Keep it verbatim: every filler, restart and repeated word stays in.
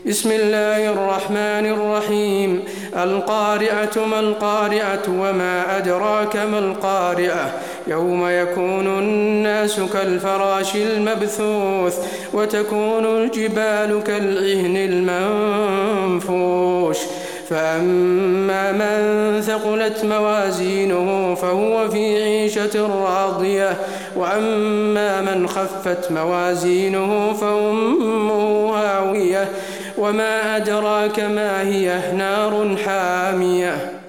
بسم الله الرحمن الرحيم القارعة ما القارعة وما أدراك ما القارعة يوم يكون الناس كالفراش المبثوث وتكون الجبال كالعهن المنفوش فأما من ثقلت موازينه فهو في عيشة راضية وأما من خفت موازينه فأمه هاوية وما أدراك ما هي نار حامية